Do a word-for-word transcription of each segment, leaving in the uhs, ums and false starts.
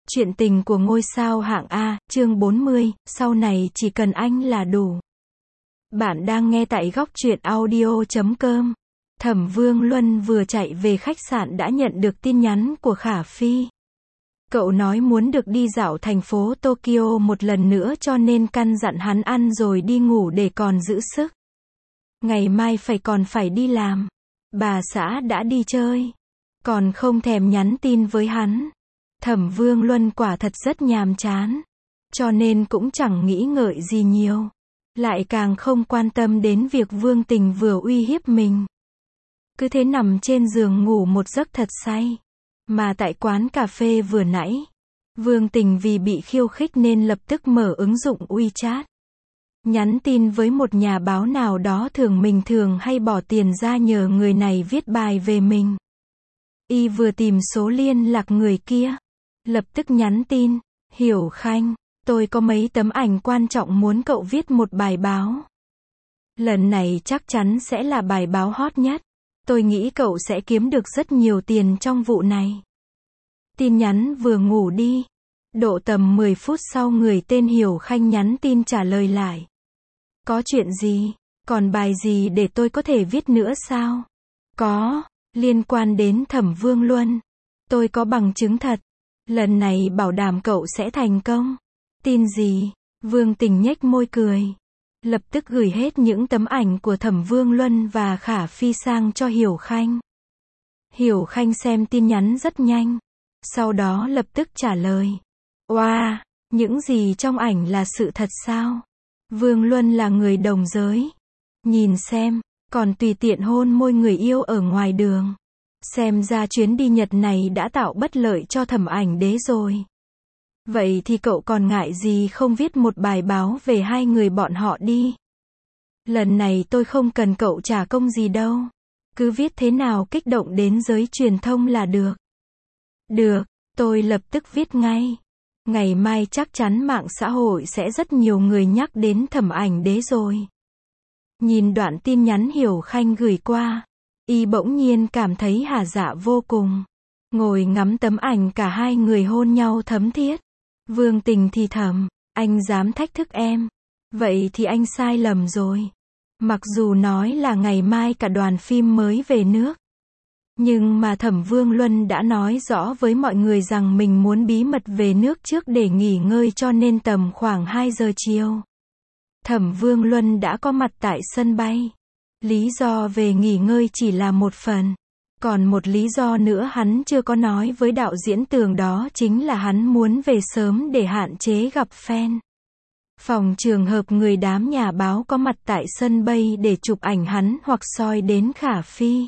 Chuyện tình của ngôi sao hạng A, chương bốn mươi, sau này chỉ cần anh là đủ. Bạn đang nghe tại góc truyện audio chấm com. Thẩm Vương Luân vừa chạy về khách sạn đã nhận được tin nhắn của Khả Phi. Cậu nói muốn được đi dạo thành phố Tokyo một lần nữa cho nên căn dặn hắn ăn rồi đi ngủ để còn giữ sức. Ngày mai phải còn phải đi làm. Bà xã đã đi chơi. Còn không thèm nhắn tin với hắn. Thẩm Vương Luân quả thật rất nhàm chán. Cho nên cũng chẳng nghĩ ngợi gì nhiều. Lại càng không quan tâm đến việc Vương Tình vừa uy hiếp mình. Cứ thế nằm trên giường ngủ một giấc thật say. Mà tại quán cà phê vừa nãy, Vương Tình vì bị khiêu khích nên lập tức mở ứng dụng WeChat. Nhắn tin với một nhà báo nào đó thường mình thường hay bỏ tiền ra nhờ người này viết bài về mình. Y vừa tìm số liên lạc người kia. Lập tức nhắn tin, Hiểu Khanh, tôi có mấy tấm ảnh quan trọng muốn cậu viết một bài báo. Lần này chắc chắn sẽ là bài báo hot nhất. Tôi nghĩ cậu sẽ kiếm được rất nhiều tiền trong vụ này. Tin nhắn vừa ngủ đi. Độ tầm mười phút sau người tên Hiểu Khanh nhắn tin trả lời lại. Có chuyện gì? Còn bài gì để tôi có thể viết nữa sao? Có, liên quan đến Thẩm Vương Luân. Tôi có bằng chứng thật. Lần này bảo đảm cậu sẽ thành công. Tin gì? Vương Tình nhếch môi cười. Lập tức gửi hết những tấm ảnh của Thẩm Vương Luân và Khả Phi sang cho Hiểu Khanh. Hiểu Khanh xem tin nhắn rất nhanh. Sau đó lập tức trả lời. Wow, những gì trong ảnh là sự thật sao? Vương Luân là người đồng giới. Nhìn xem, còn tùy tiện hôn môi người yêu ở ngoài đường. Xem ra chuyến đi Nhật này đã tạo bất lợi cho Thẩm Ảnh Đế rồi. Vậy thì cậu còn ngại gì không viết một bài báo về hai người bọn họ đi. Lần này tôi không cần cậu trả công gì đâu. Cứ viết thế nào kích động đến giới truyền thông là được. Được, tôi lập tức viết ngay. Ngày mai chắc chắn mạng xã hội sẽ rất nhiều người nhắc đến Thẩm Ảnh Đế rồi. Nhìn đoạn tin nhắn Hiểu Khanh gửi qua. Y bỗng nhiên cảm thấy hả dạ vô cùng. Ngồi ngắm tấm ảnh cả hai người hôn nhau thấm thiết. Vương Tình thì thầm, anh dám thách thức em. Vậy thì anh sai lầm rồi. Mặc dù nói là ngày mai cả đoàn phim mới về nước. Nhưng mà Thẩm Vương Luân đã nói rõ với mọi người rằng mình muốn bí mật về nước trước để nghỉ ngơi cho nên tầm khoảng hai giờ chiều. Thẩm Vương Luân đã có mặt tại sân bay. Lý do về nghỉ ngơi chỉ là một phần. Còn một lý do nữa hắn chưa có nói với đạo diễn Tường đó chính là hắn muốn về sớm để hạn chế gặp fan. Phòng trường hợp người đám nhà báo có mặt tại sân bay để chụp ảnh hắn hoặc soi đến Khả Phi.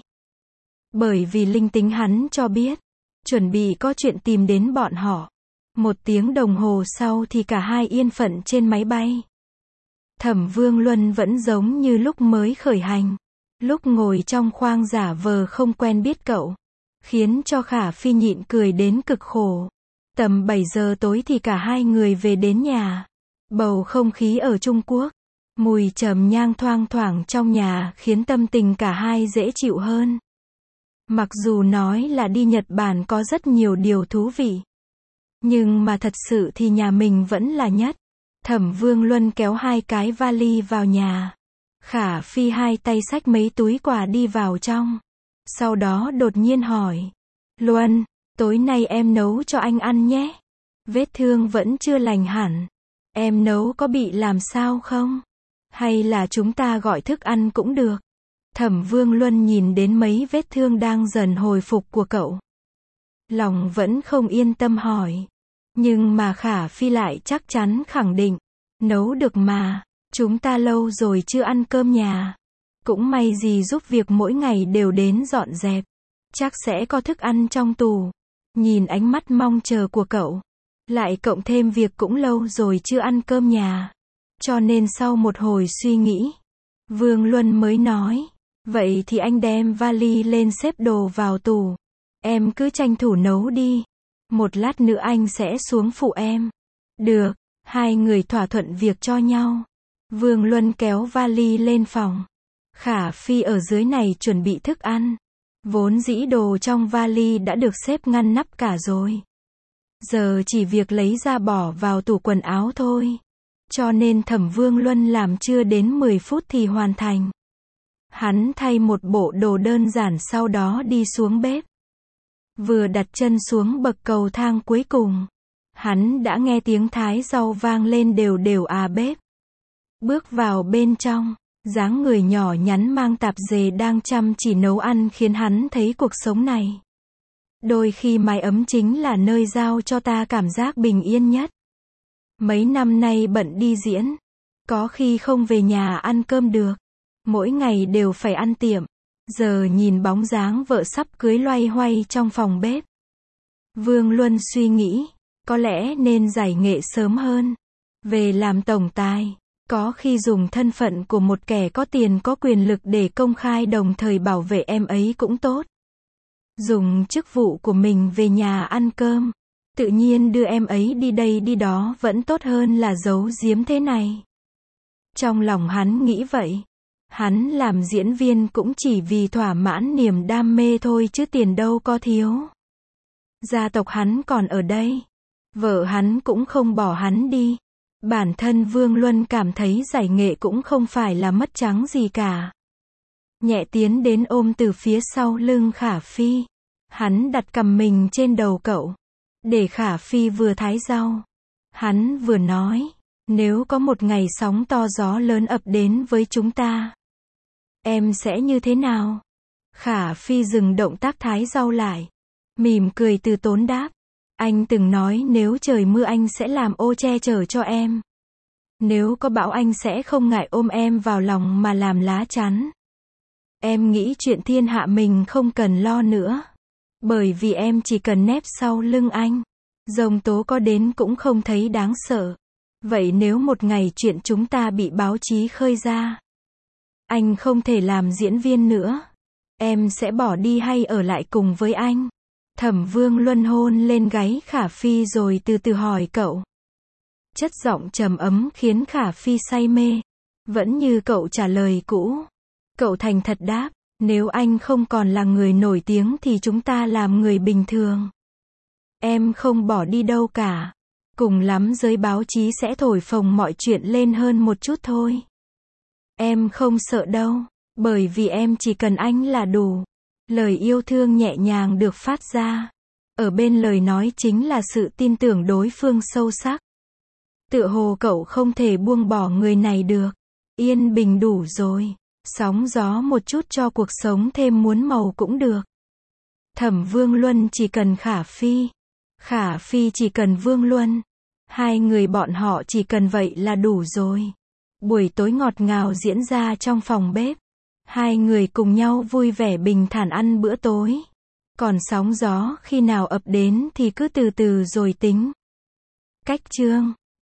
Bởi vì linh tính hắn cho biết, chuẩn bị có chuyện tìm đến bọn họ. Một tiếng đồng hồ sau thì cả hai yên phận trên máy bay. Thẩm Vương Luân vẫn giống như lúc mới khởi hành. Lúc ngồi trong khoang giả vờ không quen biết cậu. Khiến cho Khả Phi nhịn cười đến cực khổ. Tầm bảy giờ tối thì cả hai người về đến nhà. Bầu không khí ở Trung Quốc. Mùi trầm nhang thoang thoảng trong nhà khiến tâm tình cả hai dễ chịu hơn. Mặc dù nói là đi Nhật Bản có rất nhiều điều thú vị. Nhưng mà thật sự thì nhà mình vẫn là nhất. Thẩm Vương Luân kéo hai cái vali vào nhà. Khả Phi hai tay xách mấy túi quà đi vào trong. Sau đó đột nhiên hỏi. Luân, tối nay em nấu cho anh ăn nhé. Vết thương vẫn chưa lành hẳn. Em nấu có bị làm sao không? Hay là chúng ta gọi thức ăn cũng được. Thẩm Vương Luân nhìn đến mấy vết thương đang dần hồi phục của cậu. Lòng vẫn không yên tâm hỏi. Nhưng mà Khả Phi lại chắc chắn khẳng định. Nấu được mà. Chúng ta lâu rồi chưa ăn cơm nhà. Cũng may gì giúp việc mỗi ngày đều đến dọn dẹp. Chắc sẽ có thức ăn trong tủ. Nhìn ánh mắt mong chờ của cậu. Lại cộng thêm việc cũng lâu rồi chưa ăn cơm nhà. Cho nên sau một hồi suy nghĩ. Vương Luân mới nói. Vậy thì anh đem vali lên xếp đồ vào tủ. Em cứ tranh thủ nấu đi. Một lát nữa anh sẽ xuống phụ em. Được. Hai người thỏa thuận việc cho nhau. Vương Luân kéo vali lên phòng. Khả Phi ở dưới này chuẩn bị thức ăn. Vốn dĩ đồ trong vali đã được xếp ngăn nắp cả rồi. Giờ chỉ việc lấy ra bỏ vào tủ quần áo thôi. Cho nên Thẩm Vương Luân làm chưa đến mười phút thì hoàn thành. Hắn thay một bộ đồ đơn giản sau đó đi xuống bếp. Vừa đặt chân xuống bậc cầu thang cuối cùng, hắn đã nghe tiếng thái rau vang lên đều đều à bếp. Bước vào bên trong, dáng người nhỏ nhắn mang tạp dề đang chăm chỉ nấu ăn khiến hắn thấy cuộc sống này. Đôi khi mái ấm chính là nơi giao cho ta cảm giác bình yên nhất. Mấy năm nay bận đi diễn, có khi không về nhà ăn cơm được. Mỗi ngày đều phải ăn tiệm. Giờ nhìn bóng dáng vợ sắp cưới loay hoay trong phòng bếp. Vương Luân suy nghĩ, có lẽ nên giải nghệ sớm hơn. Về làm tổng tài, có khi dùng thân phận của một kẻ có tiền có quyền lực để công khai đồng thời bảo vệ em ấy cũng tốt. Dùng chức vụ của mình về nhà ăn cơm, tự nhiên đưa em ấy đi đây đi đó vẫn tốt hơn là giấu giếm thế này. Trong lòng hắn nghĩ vậy. Hắn làm diễn viên cũng chỉ vì thỏa mãn niềm đam mê thôi chứ tiền đâu có thiếu. Gia tộc hắn còn ở đây. Vợ hắn cũng không bỏ hắn đi. Bản thân Vương Luân cảm thấy giải nghệ cũng không phải là mất trắng gì cả. Nhẹ tiến đến ôm từ phía sau lưng Khả Phi. Hắn đặt cằm mình trên đầu cậu. Để Khả Phi vừa thái rau. Hắn vừa nói, nếu có một ngày sóng to gió lớn ập đến với chúng ta, em sẽ như thế nào? Khả Phi dừng động tác thái rau lại. Mỉm cười từ tốn đáp. Anh từng nói nếu trời mưa anh sẽ làm ô che chở cho em. Nếu có bão anh sẽ không ngại ôm em vào lòng mà làm lá chắn. Em nghĩ chuyện thiên hạ mình không cần lo nữa. Bởi vì em chỉ cần nép sau lưng anh. Giông tố có đến cũng không thấy đáng sợ. Vậy nếu một ngày chuyện chúng ta bị báo chí khơi ra, anh không thể làm diễn viên nữa, em sẽ bỏ đi hay ở lại cùng với anh? Thẩm Vương Luân hôn lên gáy Khả Phi rồi từ từ hỏi cậu. Chất giọng trầm ấm khiến Khả Phi say mê. Vẫn như cậu trả lời cũ. Cậu thành thật đáp, nếu anh không còn là người nổi tiếng thì chúng ta làm người bình thường. Em không bỏ đi đâu cả. Cùng lắm giới báo chí sẽ thổi phồng mọi chuyện lên hơn một chút thôi. Em không sợ đâu, bởi vì em chỉ cần anh là đủ. Lời yêu thương nhẹ nhàng được phát ra. Ở bên lời nói chính là sự tin tưởng đối phương sâu sắc. Tựa hồ cậu không thể buông bỏ người này được. Yên bình đủ rồi. Sóng gió một chút cho cuộc sống thêm muốn màu cũng được. Thẩm Vương Luân chỉ cần Khả Phi. Khả Phi chỉ cần Vương Luân. Hai người bọn họ chỉ cần vậy là đủ rồi. Buổi tối ngọt ngào diễn ra trong phòng bếp. Hai người cùng nhau vui vẻ bình thản ăn bữa tối. Còn sóng gió khi nào ập đến thì cứ từ từ rồi tính. Cách chương